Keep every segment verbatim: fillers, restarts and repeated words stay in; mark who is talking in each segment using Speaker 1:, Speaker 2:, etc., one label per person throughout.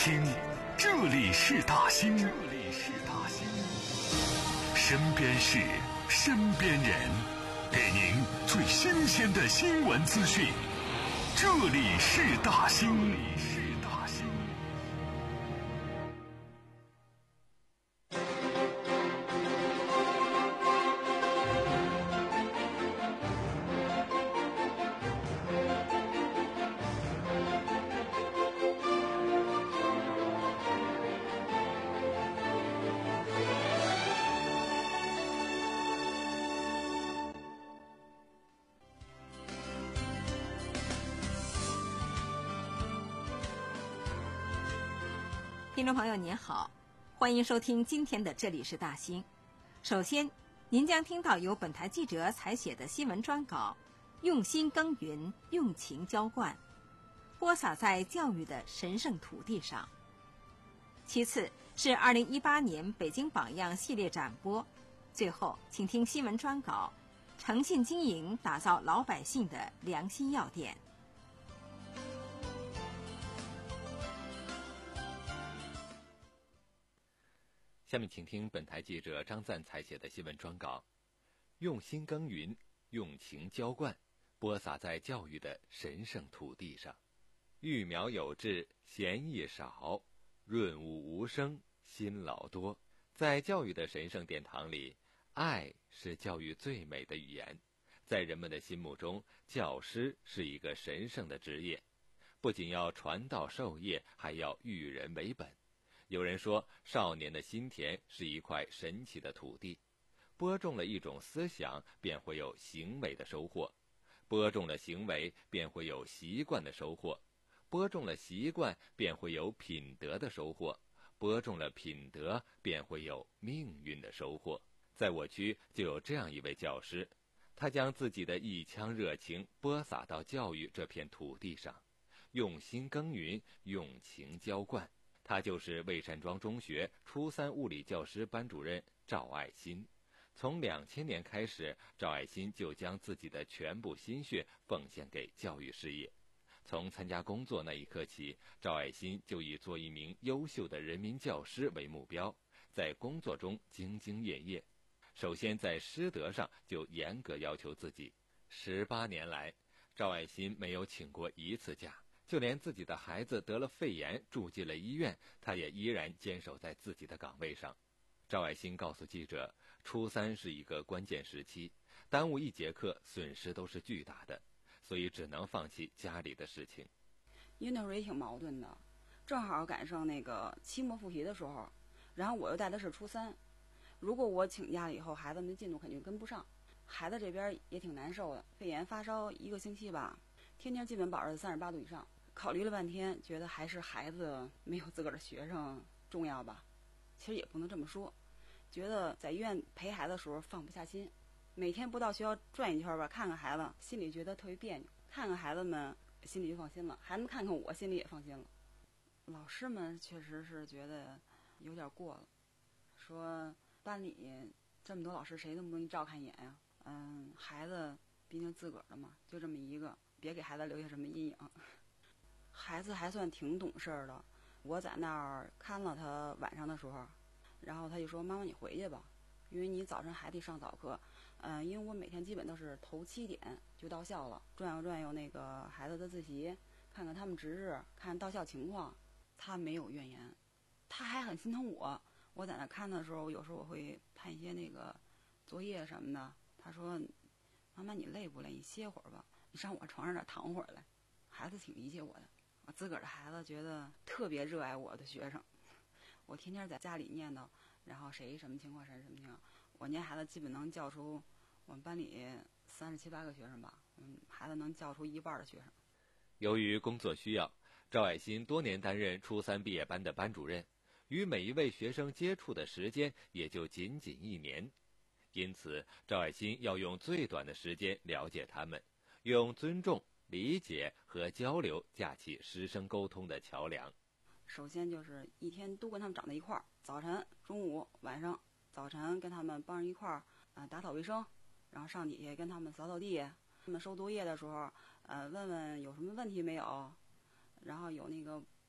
Speaker 1: 听，这里是大兴，这里是大兴，身边事，身边人，给您最新鲜的新闻资讯。这里是大兴，这里是大兴。
Speaker 2: 听众朋友您好，欢迎收听今天的这里是大兴。首先，您将听到由本台记者采写的新闻专稿，用心耕耘，用情浇灌，播撒在教育的神圣土地上。其次是二零一八年北京榜样系列展播。最后，请听新闻专稿，诚信经营，打造老百姓的良心药店。
Speaker 3: 下面请听本台记者张赞采写的新闻专稿，用心耕耘，用情浇灌，播撒在教育的神圣土地上。育苗有志，闲逸少，润物无声，辛劳多。在教育的神圣殿堂里，爱是教育最美的语言。在人们的心目中，教师是一个神圣的职业，不仅要传道授业，还要育人为本。有人说，少年的心田是一块神奇的土地，播种了一种思想，便会有行为的收获；播种了行为，便会有习惯的收获；播种了习惯，便会有品德的收获；播种了品德，便会有命运的收获。在我区就有这样一位教师，他将自己的一腔热情播撒到教育这片土地上，用心耕耘，用情浇灌。他就是魏山庄中学初三物理教师班主任赵爱新。从两千年开始，赵爱新就将自己的全部心血奉献给教育事业。从参加工作那一刻起，赵爱新就以做一名优秀的人民教师为目标，在工作中兢兢业业。首先在师德上就严格要求自己。十八年来，赵爱新没有请过一次假。就连自己的孩子得了肺炎住进了医院，他也依然坚守在自己的岗位上。赵爱新告诉记者，初三是一个关键时期，耽误一节课损失都是巨大的，所以只能放弃家里的事情。
Speaker 4: 因为那时候也挺矛盾的，正好赶上那个期末复习的时候，然后我又带的是初三，如果我请假了以后，孩子们的进度肯定跟不上，孩子这边也挺难受的，肺炎发烧一个星期吧，天天基本保持三十八度以上。考虑了半天，觉得还是孩子没有自个儿的学生重要吧。其实也不能这么说，觉得在医院陪孩子的时候放不下心，每天不到学校转一圈吧，看看孩子，心里觉得特别别扭，看看孩子们心里就放心了，孩子们看看我心里也放心了。老师们确实是觉得有点过了，说班里这么多老师谁都不能照看一眼呀，嗯，孩子毕竟自个儿的嘛，就这么一个，别给孩子留下什么阴影。孩子还算挺懂事儿的，我在那儿看了他晚上的时候，然后他就说：“妈妈，你回去吧，因为你早晨还得上早课。”嗯，因为我每天基本都是头七点就到校了，转悠转悠那个孩子的自习，看看他们值日，看到校情况。他没有怨言，他还很心疼我。我在那看的时候，有时候我会判一些那个作业什么的。他说：“妈妈，你累不累？你歇会儿吧，你上我床上那躺会儿来。”孩子挺理解我的。我自个儿的孩子觉得特别热爱我的学生，我天天在家里念叨，然后谁什么情况谁什么情况，我家孩子基本能叫出我们班里三十七八个学生吧，嗯，孩子能叫出一半的学生。
Speaker 3: 由于工作需要，赵爱新多年担任初三毕业班的班主任，与每一位学生接触的时间也就仅仅一年，因此赵爱新要用最短的时间了解他们，用尊重、理解和交流架起师生沟通的桥梁。
Speaker 4: 首先就是一天都跟他们长在一块儿，早晨、中午、晚上。早晨跟他们帮着一块儿，呃，打扫卫生，然后上底下跟他们扫扫地。他们收作业的时候，呃，问问有什么问题没有，然后有那个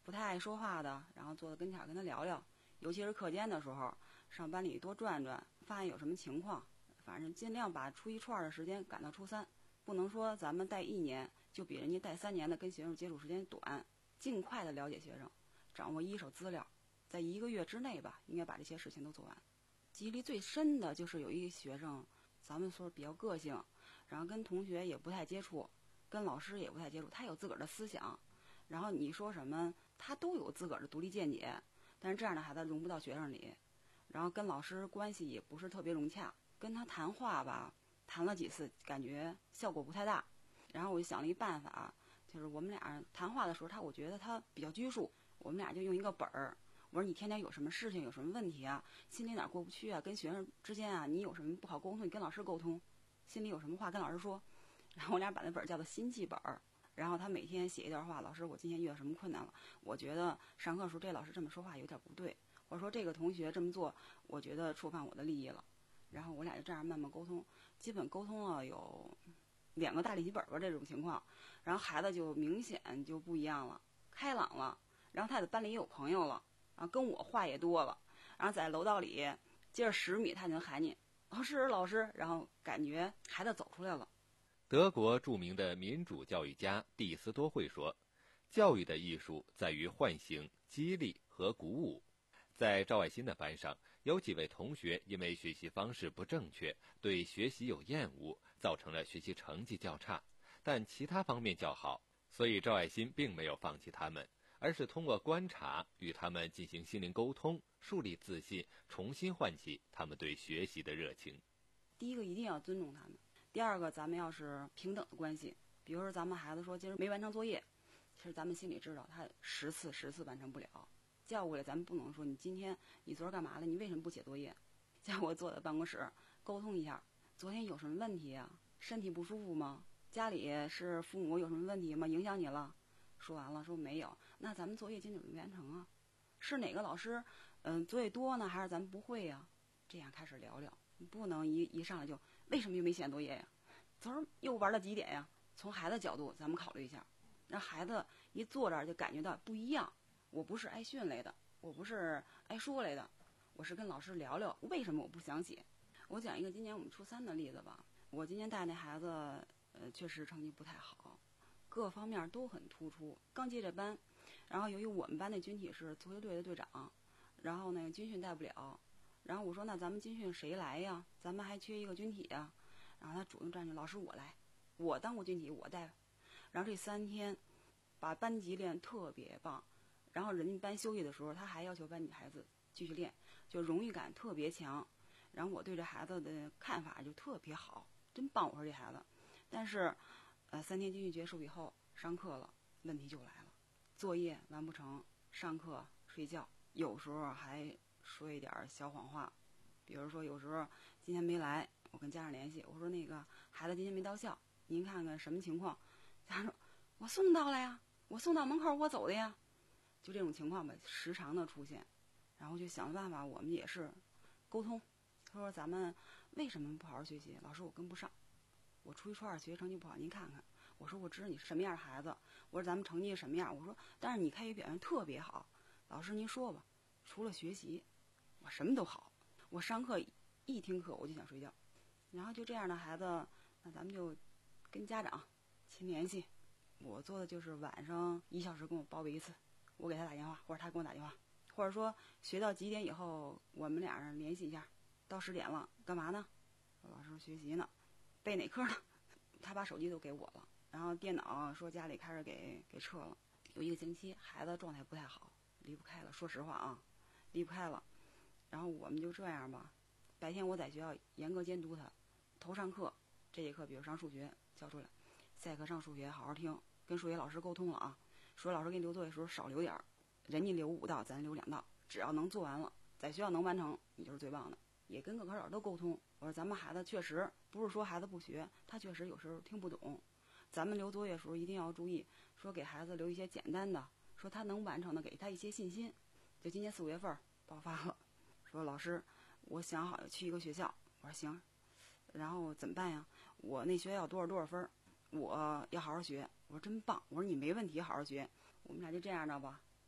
Speaker 4: 不太爱说话的，然后坐在跟前跟他聊聊，尤其是课间的时候，上班里多转转，发现有什么情况，反正尽量把初一初二的时间赶到初三，不能说咱们带一年就比人家带三年的跟学生接触时间短，尽快的了解学生，掌握一手资料，在一个月之内吧，应该把这些事情都做完。记忆力最深的就是有一个学生，咱们说比较个性，然后跟同学也不太接触，跟老师也不太接触，他有自个儿的思想，然后你说什么他都有自个儿的独立见解，但是这样的孩子融不到学生里，然后跟老师关系也不是特别融洽，跟他谈话吧，谈了几次感觉效果不太大，然后我就想了一办法，就是我们俩谈话的时候，他我觉得他比较拘束，我们俩就用一个本儿，我说你天天有什么事情有什么问题啊，心里哪过不去啊，跟学生之间啊你有什么不好沟通，你跟老师沟通，心里有什么话跟老师说，然后我俩把那本叫做心记本儿，然后他每天写一段话，老师我今天遇到什么困难了，我觉得上课的时候这老师这么说话有点不对，或者说这个同学这么做我觉得触犯我的利益了，然后我俩就这样慢慢沟通，基本沟通了有两个大练习本吧这种情况，然后孩子就明显就不一样了，开朗了，然后他在班里也有朋友了，然后跟我话也多了，然后在楼道里接着十米他就能喊你老师老师，然后感觉孩子走出来了。
Speaker 3: 德国著名的民主教育家蒂斯多会说，教育的艺术在于唤醒、激励和鼓舞。在赵爱新的班上，有几位同学因为学习方式不正确，对学习有厌恶，造成了学习成绩较差，但其他方面较好，所以赵爱新并没有放弃他们，而是通过观察与他们进行心灵沟通，树立自信，重新唤起他们对学习的热情。
Speaker 4: 第一个一定要尊重他们，第二个咱们要是平等的关系，比如说咱们孩子说今儿没完成作业，其实咱们心里知道他十次十次完成不了，叫过来咱们不能说你今天你昨儿干嘛了，你为什么不写作业，叫我坐在办公室沟通一下，昨天有什么问题啊，身体不舒服吗，家里是父母有什么问题吗，影响你了，说完了说没有，那咱们作业今天没完成啊，是哪个老师嗯作业多呢，还是咱们不会呀、啊？这样开始聊聊，你不能一一上来就为什么又没写作业呀，昨儿又玩到几点呀，从孩子角度咱们考虑一下，让孩子一坐这儿就感觉到不一样，我不是挨训来的，我不是挨说来的，我是跟老师聊聊为什么我不想写。我讲一个今年我们初三的例子吧，我今年带那孩子呃确实成绩不太好，各方面都很突出，刚接这班，然后由于我们班那军体是足球队的队长，然后那个军训带不了，然后我说那咱们军训谁来呀，咱们还缺一个军体呀，然后他主动站起，老师我来，我当过军体我带，然后这三天把班级练特别棒，然后人家班休息的时候他还要求班级孩子继续练，就荣誉感特别强，然后我对这孩子的看法就特别好，真棒，我说这孩子。但是呃三天军训结束以后上课了，问题就来了，作业完不成，上课睡觉，有时候还说一点小谎话，比如说有时候今天没来，我跟家长联系，我说那个孩子今天没到校，您看看什么情况，家长说我送到了呀，我送到门口我走的呀，就这种情况吧时常的出现，然后就想办法，我们也是沟通，他说咱们为什么不好好学习，老师我跟不上，我初一初二学习成绩不好，您看看，我说我知道你是什么样的孩子，我说咱们成绩什么样，我说但是你开学表现特别好，老师您说吧，除了学习我什么都好，我上课一听课我就想睡觉，然后就这样的孩子，那咱们就跟家长勤联系，我做的就是晚上一小时跟我报备一次，我给他打电话或者他给我打电话，或者说学到几点以后我们俩人联系一下，到十点了干嘛呢，老师学习呢，背哪科呢，他把手机都给我了，然后电脑说家里开始给给撤了，有一个星期孩子状态不太好，离不开了，说实话啊离不开了，然后我们就这样吧，白天我在学校严格监督他，头上课这节课比如上数学交出来，下课上数学好好听，跟数学老师沟通了啊，数学老师给你留作业的时候少留点儿，人家留五道咱留两道，只要能做完了在学校能完成你就是最棒的，也跟各科老师都沟通，我说咱们孩子确实不是说孩子不学，他确实有时候听不懂，咱们留作业的时候一定要注意，说给孩子留一些简单的，说他能完成的给他一些信心。就今年四五月份爆发了，说老师我想好去一个学校，我说行，然后怎么办呀，我那学校多少多少分，我要好好学，我说真棒，我说你没问题好好学，我们俩就这样的吧，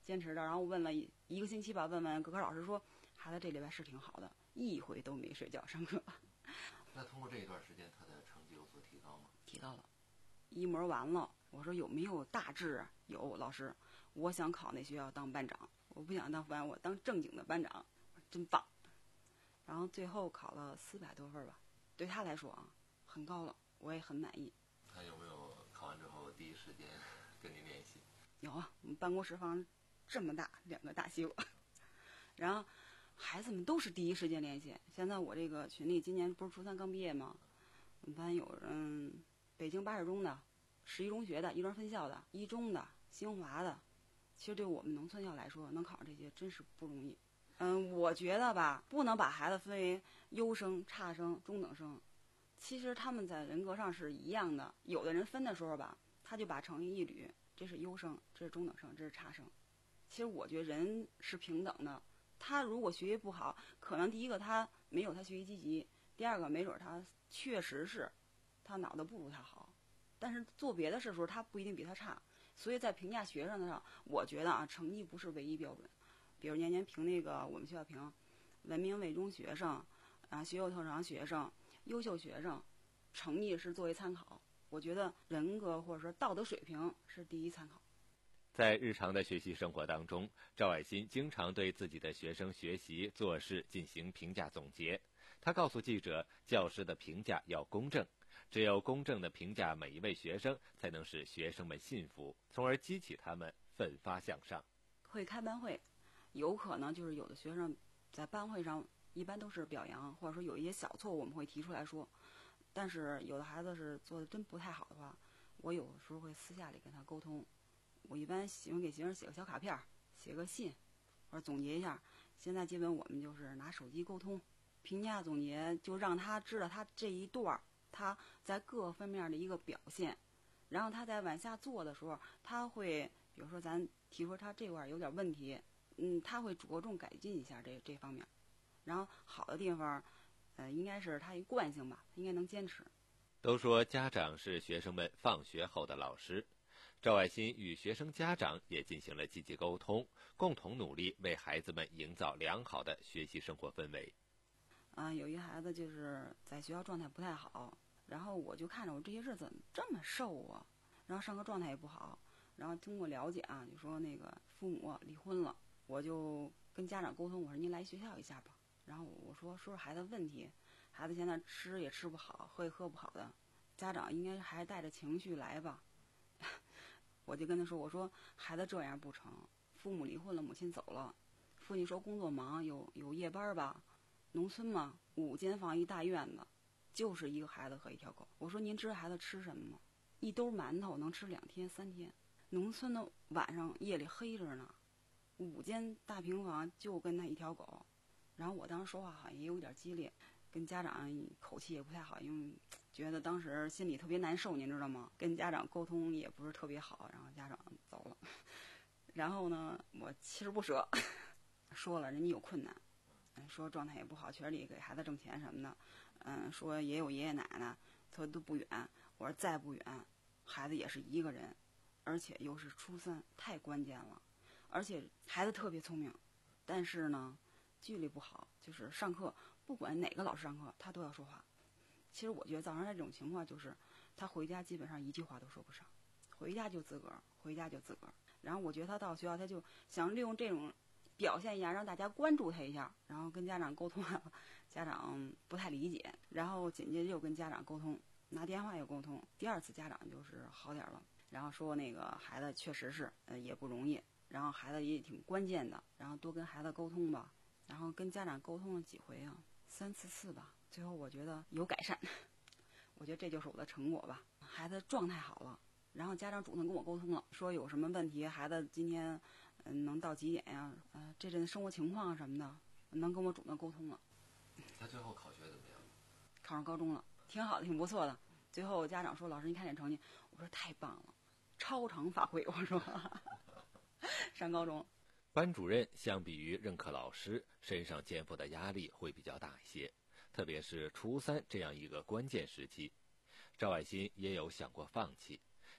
Speaker 4: 坚持着，然后问了一一个星期吧，问问各科老师说，孩子这礼拜是挺好的，一回都没睡觉上课。
Speaker 3: 那通过这一段时间，他的成绩有所提高吗？
Speaker 4: 提高了，一模完了，我说有没有大志啊？有，老师，我想考那学校当班长，我不想当副班，我当正经的班长，真棒。然后最后考了四百多分吧，对他来说啊，很高了，我也很满意。
Speaker 3: 他有没有考完之后第一时间跟您联系？
Speaker 4: 有啊，我们办公室房这么大，两个大西瓜，然后孩子们都是第一时间联系。现在我这个群里今年不是初三刚毕业吗？我们班有人北京八十中的、十一中学的、一中分校的、一中的、新华的。其实对我们农村校来说，能考上这些真是不容易。嗯，我觉得吧，不能把孩子分为优生、差生、中等生。其实他们在人格上是一样的。有的人分的时候吧，他就把成绩一捋，这是优生，这是中等生，这是差生。其实我觉得人是平等的。他如果学习不好，可能第一个他没有他学习积极，第二个没准他确实是他脑子不如他好，但是做别的事的时候他不一定比他差。所以在评价学生的上，我觉得啊，成绩不是唯一标准。比如年年评那个我们学校评文明卫中学生啊、学有特长学生、优秀学生，成绩是作为参考。我觉得人格或者说道德水平是第一参考。
Speaker 3: 在日常的学习生活当中，赵爱新经常对自己的学生学习做事进行评价总结。他告诉记者，教师的评价要公正，只有公正的评价每一位学生，才能使学生们信服，从而激起他们奋发向上。
Speaker 4: 会开班会，有可能就是有的学生在班会上一般都是表扬，或者说有一些小错误我们会提出来说，但是有的孩子是做的真不太好的话，我有时候会私下里跟他沟通。我一般喜欢给学生写个小卡片，写个信，或者总结一下。现在基本我们就是拿手机沟通，评价总结，就让他知道他这一段他在各方面的一个表现，然后他在往下做的时候，他会比如说咱提出他这块有点问题，嗯，他会着重改进一下这这方面，然后好的地方，呃，应该是他一惯性吧，应该能坚持。
Speaker 3: 都说家长是学生们放学后的老师。赵爱新与学生家长也进行了积极沟通，共同努力为孩子们营造良好的学习生活氛围。
Speaker 4: 啊，有一孩子就是在学校状态不太好，然后我就看着我这些日子怎么这么瘦啊，然后上课状态也不好，然后通过了解啊，就说那个父母离婚了，我就跟家长沟通，我说您来学校一下吧，然后我说说说孩子问题，孩子现在吃也吃不好，喝也喝不好的，家长应该还带着情绪来吧。我就跟他说，我说孩子这样不成，父母离婚了，母亲走了，父亲说工作忙，有有夜班吧，农村嘛，五间房一大院子，就是一个孩子和一条狗。我说您知道孩子吃什么吗？一兜馒头能吃两天三天。农村的晚上夜里黑着呢，五间大平房就跟他一条狗。然后我当时说话好像也有点激烈，跟家长口气也不太好，因为觉得当时心里特别难受，您知道吗？跟家长沟通也不是特别好，然后家长走了。然后呢，我锲而不舍说了，人家有困难，说状态也不好，圈里给孩子挣钱什么的，嗯，说也有爷爷奶奶，他都不远。我说再不远，孩子也是一个人，而且又是初三，太关键了。而且孩子特别聪明，但是呢，纪律不好，就是上课不管哪个老师上课，他都要说话。其实我觉得造成这种情况就是，他回家基本上一句话都说不上，回家就自个儿，回家就自个儿。然后我觉得他到学校，他就想利用这种表现一下，让大家关注他一下，然后跟家长沟通完了，家长不太理解，然后紧接着又跟家长沟通，拿电话又沟通。第二次家长就是好点了，然后说那个孩子确实是呃也不容易，然后孩子也挺关键的，然后多跟孩子沟通吧。然后跟家长沟通了几回啊，三四次吧，最后我觉得有改善，我觉得这就是我的成果吧。孩子状态好了，然后家长主动跟我沟通了，说有什么问题，孩子今天嗯能到几点呀？呃，这阵生活情况什么的，能跟我主动沟通了。
Speaker 3: 他最后考学怎么样？
Speaker 4: 考上高中了，挺好的，挺不错的。最后家长说：“老师，您看这成绩。”我说：“太棒了，超常发挥。”我说：“上高中。”
Speaker 3: 班主任相比于任课老师，身上肩负的压力会比较大一些，特别是初三这样一个关键时期。赵爱新也有想过放弃，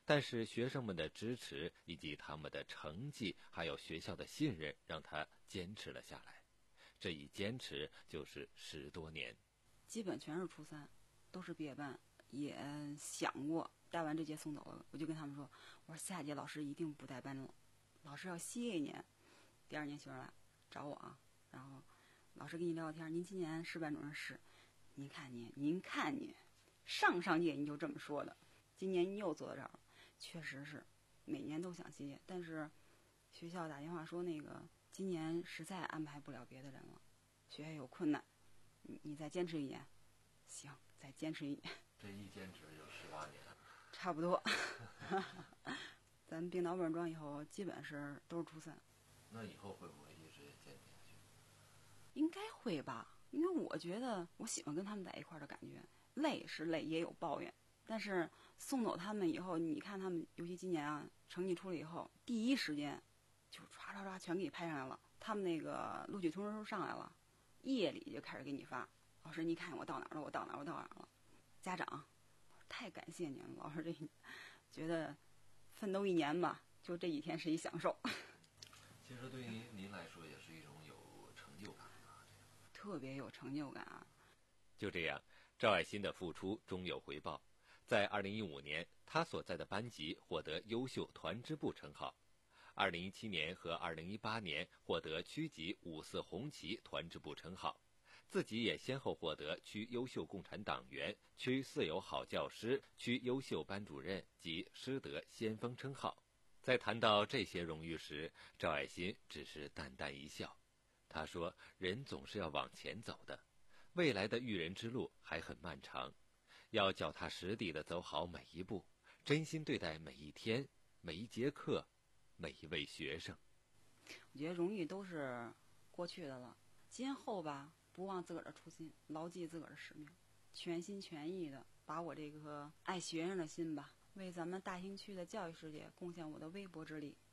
Speaker 3: 但是学生们的支持以及他们的成绩，还有学校的信任，让他坚持了下来。这一坚持就是十多年，
Speaker 4: 基本全是初三，都是毕业班。也想过带完这届送走了，我就跟他们说，我说下届老师一定不带班了，老师要歇一年，第二年学生来找我啊，然后老师跟你聊聊天，您今年是班主任是，您看您，您看您，上上届您就这么说的，今年您又坐到这儿了，确实是每年都想歇，但是学校打电话说那个今年实在安排不了别的人了，学业有困难，你你再坚持一年，行，再坚持一年。
Speaker 3: 这一坚持就十八年，
Speaker 4: 差不多。咱并到本庄以后，基本是都是初三。
Speaker 3: 那以后会不会一直坚持下去？
Speaker 4: 应该会吧，因为我觉得我喜欢跟他们在一块儿的感觉，累是累，也有抱怨。但是送走他们以后，你看他们，尤其今年啊，成绩出来以后，第一时间就唰唰唰全给你拍上来了。他们那个录取通知书上来了，夜里就开始给你发。老师，你看我到哪儿了？我到哪儿？我到哪儿了？家长，太感谢您了，老师，这觉得奋斗一年吧，就这几天是一享受。
Speaker 3: 其实对于您来说，也是一种有成就感啊，
Speaker 4: 特别有成就感啊。
Speaker 3: 就这样，赵爱新的付出终有回报。在二零一五年，他所在的班级获得优秀团支部称号；二零一七年和二零一八年获得区级五四红旗团支部称号。自己也先后获得区优秀共产党员、区四有好教师、区优秀班主任及师德先锋称号。在谈到这些荣誉时，赵爱新只是淡淡一笑。他说：“人总是要往前走的，未来的育人之路还很漫长，要脚踏实地地走好每一步，真心对待每一天、每一节课、每一位学生。”
Speaker 4: 我觉得荣誉都是过去的了，今后吧。不忘自个儿的初心，牢记自个儿的使命，全心全意的把我这颗爱学生的心吧，为咱们大兴区的教育世界贡献我的微薄之力。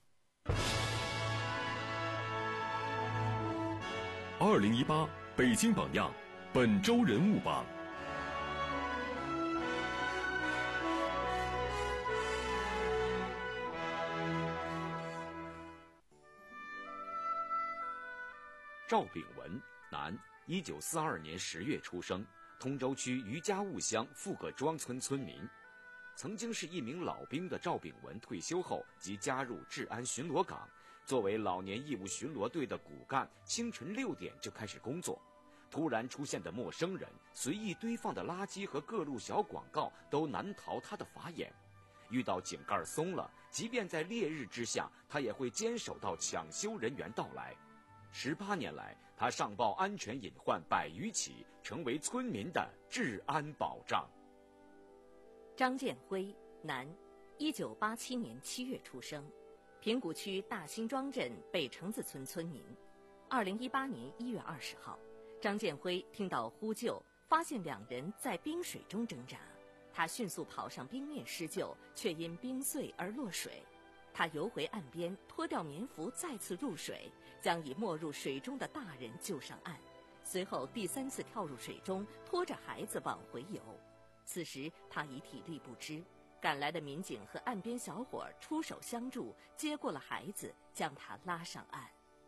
Speaker 1: 二零一八北京榜样本周人物榜。
Speaker 5: 赵炳文，男，一九四二年十月出生，通州区余家务乡富各庄村村民。曾经是一名老兵的赵炳文退休后即加入治安巡逻岗，作为老年义务巡逻队的骨干，清晨六点就开始工作。突然出现的陌生人、随意堆放的垃圾和各路小广告都难逃他的法眼。遇到井盖松了，即便在烈日之下，他也会坚守到抢修人员到来。十八年来，他上报安全隐患百余起，成为村民的治安保障。
Speaker 6: 张建辉，男，一九八七年七月出生，平谷区大辛庄镇北城子村村民。二零一八年一月二十号，张建辉听到呼救，发现两人在冰水中挣扎，他迅速跑上冰面施救，却因冰碎而落水。他游回岸边，脱掉棉服，再次入水，将已没入水中的大人救上岸。随后第三次跳入水中，拖着孩子往回游。此时他已体力不支，赶来的民警和岸边小伙出手相助，接过了孩子，将他拉上岸。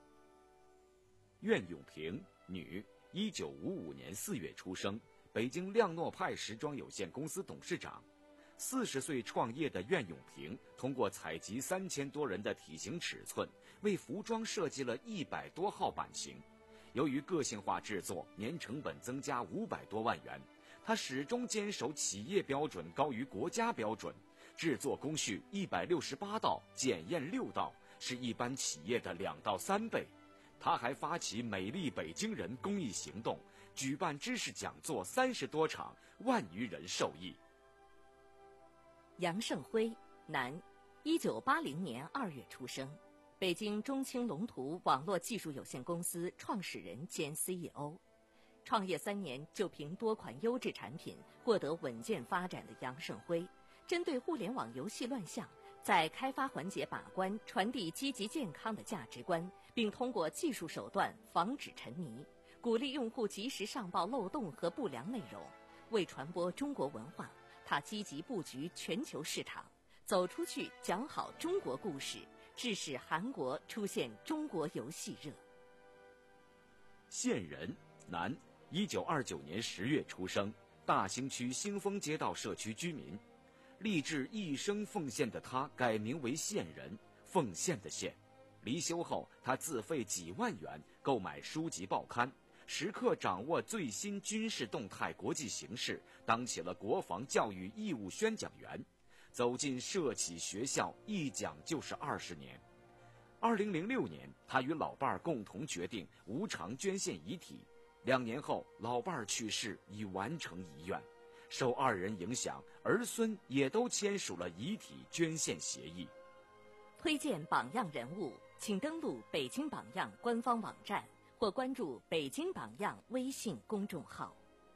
Speaker 5: 苑永平，女，一九五五年四月出生，北京亮诺派时装有限公司董事长。四十岁创业的苑永平，通过采集三千多人的体型尺寸，为服装设计了一百多号版型。由于个性化制作，年成本增加五百多万元。他始终坚守企业标准高于国家标准，制作工序一百六十八道，检验六道，是一般企业的两到三倍。他还发起美丽北京人公益行动，举办知识讲座三十多场，万余人受益。
Speaker 6: 杨胜辉，男，一九八零年二月出生，北京中青龙图网络技术有限公司创始人兼 C E O。创业三年就凭多款优质产品获得稳健发展的杨胜辉，针对互联网游戏乱象，在开发环节把关，传递积极健康的价值观，并通过技术手段防止沉迷，鼓励用户及时上报漏洞和不良内容。为传播中国文化，他积极布局全球市场， 走出去讲好中国故事，致使韩国出现中国游戏热。
Speaker 5: 县人，男，一九二九年十月出生，大兴区兴丰街道社区居民。立志一生奉献的他改名为县人，奉献的献。离休后，他自费几万元购买书籍报刊，时刻掌握最新军事动态、国际形势，当起了国防教育义务宣讲员。走进社企学校，一讲就是二十年。二零零六年，他与老伴儿共同决定无偿捐献遗体。两年后，老伴儿去世，已完成遗愿。受二人影响，儿孙也都签署了遗体捐献协议。
Speaker 6: 推荐榜样人物，请登录北京榜样官方网站或关注北京榜样微信公众号。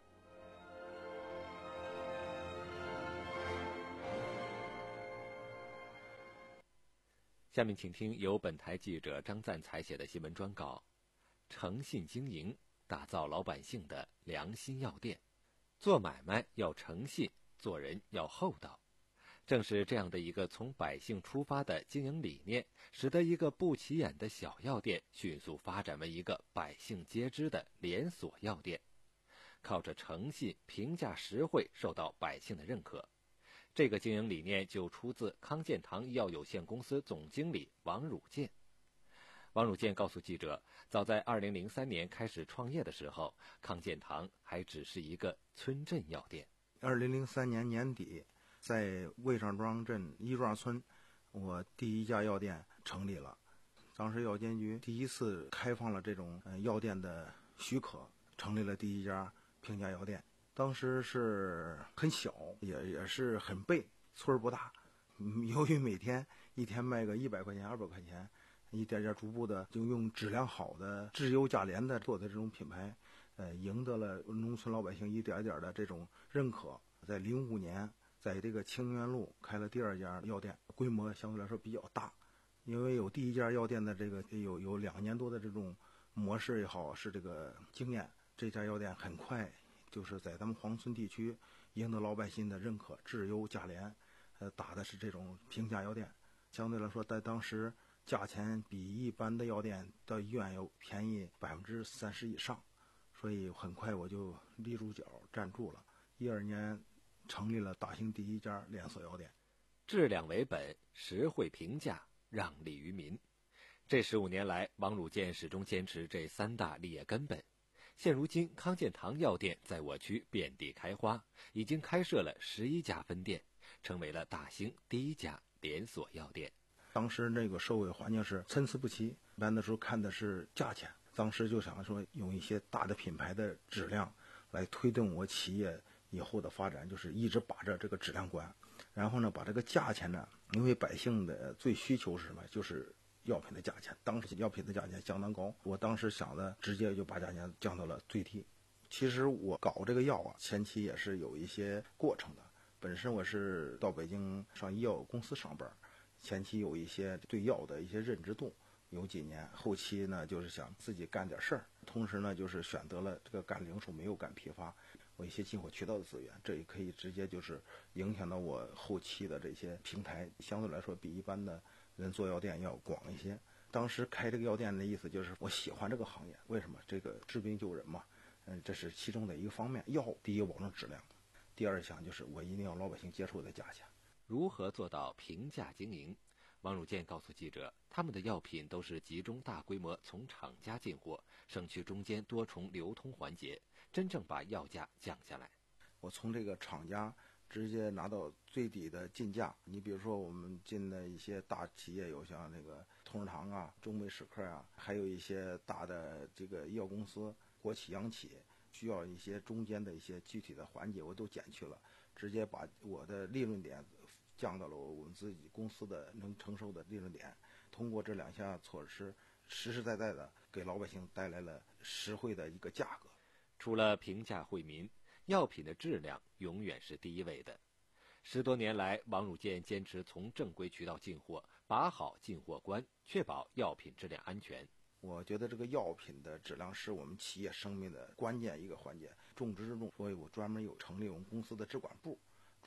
Speaker 3: 下面请听由本台记者张赞采写的新闻专稿：诚信经营，打造老百姓的良心药店。做买卖要诚信，做人要厚道。正是这样的一个从百姓出发的经营理念，使得一个不起眼的小药店迅速发展为一个百姓皆知的连锁药店。靠着诚信、评价实惠，受到百姓的认可。这个经营理念就出自康健堂医药有限公司总经理王汝健。王汝健告诉记者，早在二零零三年开始创业的时候，康健堂还只是一个村镇药店。
Speaker 7: 二零零三年年底，在魏上庄镇一庄村，我第一家药店成立了。当时药监局第一次开放了这种呃药店的许可，成立了第一家平价药店。当时是很小，也也是很背，村儿不大。由于每天一天卖个一百块钱、二百块钱，一点点逐步的就用质量好的质优价廉的做的这种品牌，呃，赢得了农村老百姓一点点的这种认可。在零五年，在这个清源路开了第二家药店，规模相对来说比较大。因为有第一家药店的这个有有两年多的这种模式也好，是这个经验，这家药店很快就是在咱们黄村地区赢得老百姓的认可，质优价廉，呃，打的是这种平价药店。相对来说，在当时价钱比一般的药店到医院要便宜百分之三十以上，所以很快我就立住脚站住了。一二年成立了大兴第一家连锁药店。
Speaker 3: 质量为本，实惠平价，让利于民。这十五年来，王汝健始终坚持这三大立业根本。现如今，康健堂药店在我区遍地开花，已经开设了十一家分店，成为了大兴第一家连锁药店。
Speaker 7: 当时那个社会环境是参差不齐，一般的时候看的是价钱，当时就想说用一些大的品牌的质量来推动我企业以后的发展，就是一直把着这个质量关，然后呢把这个价钱呢，因为百姓的最需求是什么，就是药品的价钱。当时药品的价钱相当高，我当时想的直接就把价钱降到了最低。其实我搞这个药啊，前期也是有一些过程的。本身我是到北京上医药公司上班，前期有一些对药的一些认知度，有几年，后期呢就是想自己干点事儿，同时呢就是选择了这个干零售，没有干批发，我一些进货渠道的资源，这也可以直接就是影响到我后期的这些平台，相对来说比一般的人做药店要广一些。当时开这个药店的意思就是我喜欢这个行业，为什么？这个治病救人嘛，嗯，这是其中的一个方面。药第一保证质量，第二项就是我一定要老百姓接受的价钱。
Speaker 3: 如何做到平价经营？王汝健告诉记者，他们的药品都是集中大规模从厂家进货，省去中间多重流通环节，真正把药价降下来。
Speaker 7: 我从这个厂家直接拿到最低的进价。你比如说我们进的一些大企业，有像那个同仁堂啊、中美史克啊，还有一些大的这个医药公司、国企、央企，需要一些中间的一些具体的环节，我都减去了，直接把我的利润点降到了我们自己公司的能承受的利润点。通过这两项措施，实实在在的给老百姓带来了实惠的一个价格。
Speaker 3: 除了平价惠民，药品的质量永远是第一位的。十多年来，王汝健坚持从正规渠道进货，把好进货关，确保药品质量安全。
Speaker 7: 我觉得这个药品的质量是我们企业生命的关键一个环节，重中之重。所以我专门有成立我们公司的质管部，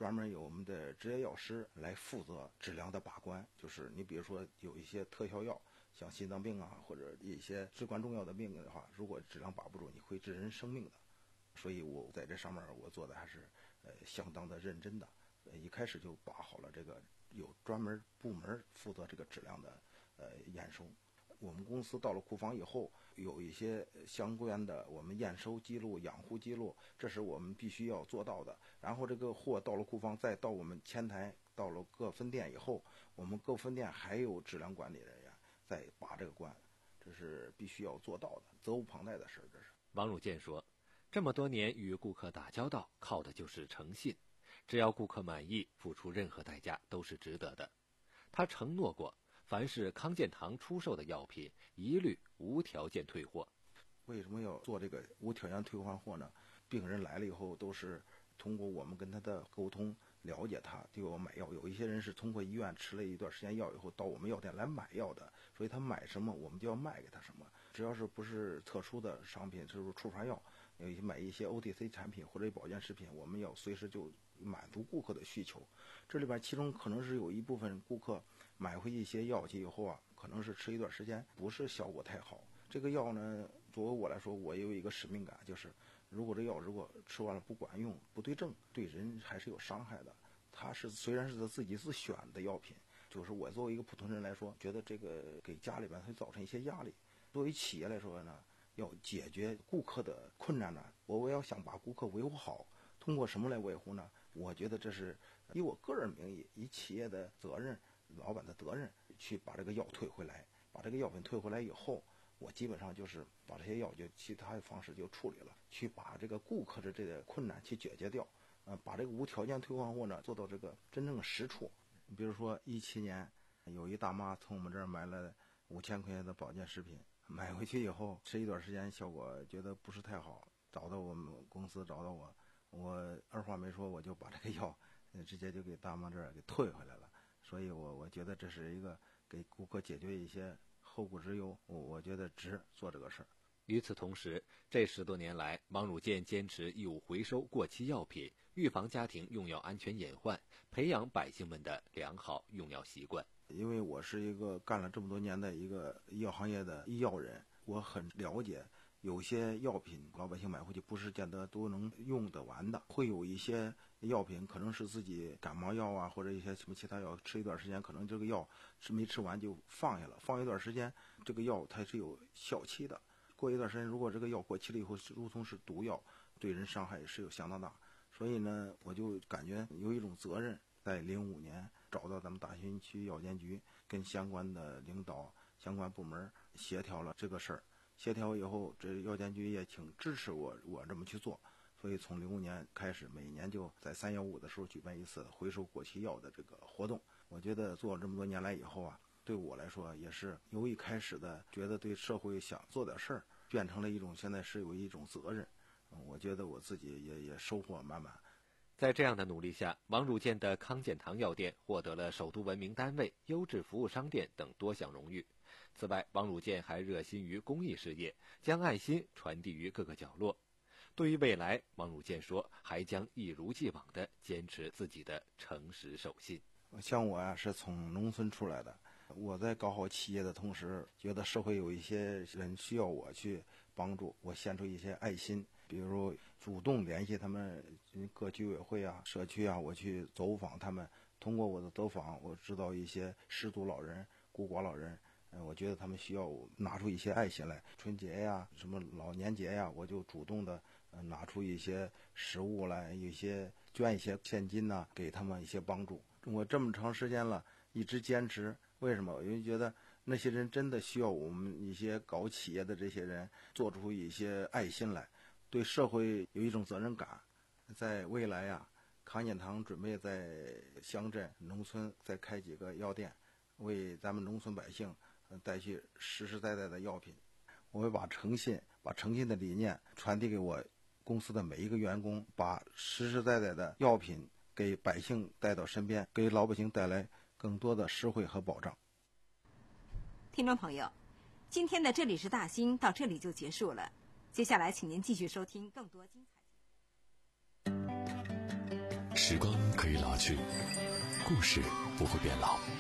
Speaker 7: 专门有我们的执业药师来负责质量的把关。就是你比如说有一些特效药，像心脏病啊，或者一些至关重要的病的话，如果质量把不住，你会致人生命的。所以我在这上面我做的还是呃相当的认真的，呃一开始就把好了这个有专门部门负责这个质量的呃验收。我们公司到了库房以后，有一些相关的我们验收记录、养护记录，这是我们必须要做到的。然后这个货到了库房，再到我们前台，到了各分店以后，我们各分店还有质量管理人员在把这个关，这是必须要做到的，责无旁贷的事。这是
Speaker 3: 王汝健说，这么多年与顾客打交道，靠的就是诚信，只要顾客满意，付出任何代价都是值得的。他承诺过，凡是康健堂出售的药品，一律无条件退货。
Speaker 7: 为什么要做这个无条件退换货呢？病人来了以后，都是通过我们跟他的沟通，了解他就要买药。有一些人是通过医院吃了一段时间药以后，到我们药店来买药的，所以他买什么，我们就要卖给他什么。只要是不是特殊的商品，就是处罚药，有一些买一些 O T C 产品或者保健食品，我们要随时就满足顾客的需求。这里边其中可能是有一部分顾客买回一些药剂以后啊，可能是吃一段时间不是效果太好。这个药呢，作为我来说，我有一个使命感，就是如果这药如果吃完了不管用、不对症，对人还是有伤害的。它是虽然是他自己自选的药品，就是我作为一个普通人来说，觉得这个给家里边会造成一些压力。作为企业来说呢，要解决顾客的困难呢，我我要想把顾客维护好，通过什么来维护呢？我觉得这是以我个人名义，以企业的责任、老板的责任去把这个药退回来。把这个药品退回来以后，我基本上就是把这些药就其他的方式就处理了，去把这个顾客的这个困难去解决掉。呃，把这个无条件退换货呢做到这个真正的实处。你比如说一七年，有一大妈从我们这儿买了五千块钱的保健食品，买回去以后吃一段时间，效果觉得不是太好，找到我们公司找到我，我二话没说我就把这个药直接就给大妈这儿给退回来了。所以我我觉得这是一个给顾客解决一些后顾之忧，我我觉得值做这个事儿。
Speaker 3: 与此同时，这十多年来，王汝健坚持义务回收过期药品，预防家庭用药安全隐患，培养百姓们的良好用药习惯。
Speaker 7: 因为我是一个干了这么多年的一个医药行业的医药人，我很了解有些药品老百姓买回去不是见得都能用得完的，会有一些药品可能是自己感冒药啊，或者一些什么其他药，吃一段时间可能这个药吃没吃完就放下了，放一段时间这个药它是有效期的，过一段时间如果这个药过期了以后如同是毒药，对人伤害是有相当大。所以呢，我就感觉有一种责任，在零五年找到咱们大兴区药监局，跟相关的领导、相关部门协调了这个事儿。协调以后，这药监局也挺支持我，我这么去做。所以从零五年开始，每年就在三幺五的时候举办一次回收过期药的这个活动。我觉得做了这么多年来以后啊，对我来说也是由一开始的觉得对社会想做点事儿，变成了一种现在是有一种责任。我觉得我自己也也收获满满。
Speaker 3: 在这样的努力下，王汝健的康健堂药店获得了首都文明单位、优质服务商店等多项荣誉。此外，王汝健还热心于公益事业，将爱心传递于各个角落。对于未来，王汝健说，还将一如既往地坚持自己的诚实守信。
Speaker 7: 像我呀、啊，是从农村出来的，我在搞好企业的同时，觉得社会有一些人需要我去帮助，我献出一些爱心，比如主动联系他们各居委会啊、社区啊，我去走访他们。通过我的走访，我知道一些失独老人、孤寡老人，嗯，我觉得他们需要我拿出一些爱心来。春节呀、什么老年节呀，我就主动的呃拿出一些食物来，一些捐一些现金呐、啊，给他们一些帮助。我这么长时间了，一直坚持，为什么？因为觉得那些人真的需要我们一些搞企业的这些人做出一些爱心来，对社会有一种责任感。在未来呀、啊，康健堂准备在乡镇、农村再开几个药店，为咱们农村百姓带去实实在在的药品。我会把诚信、把诚信的理念传递给我公司的每一个员工，把实实在在的药品给百姓带到身边，给老百姓带来更多的实惠和保障。
Speaker 2: 听众朋友，今天的这里是大兴到这里就结束了，接下来请您继续收听更多精彩。
Speaker 1: 时光可以老去，故事不会变老。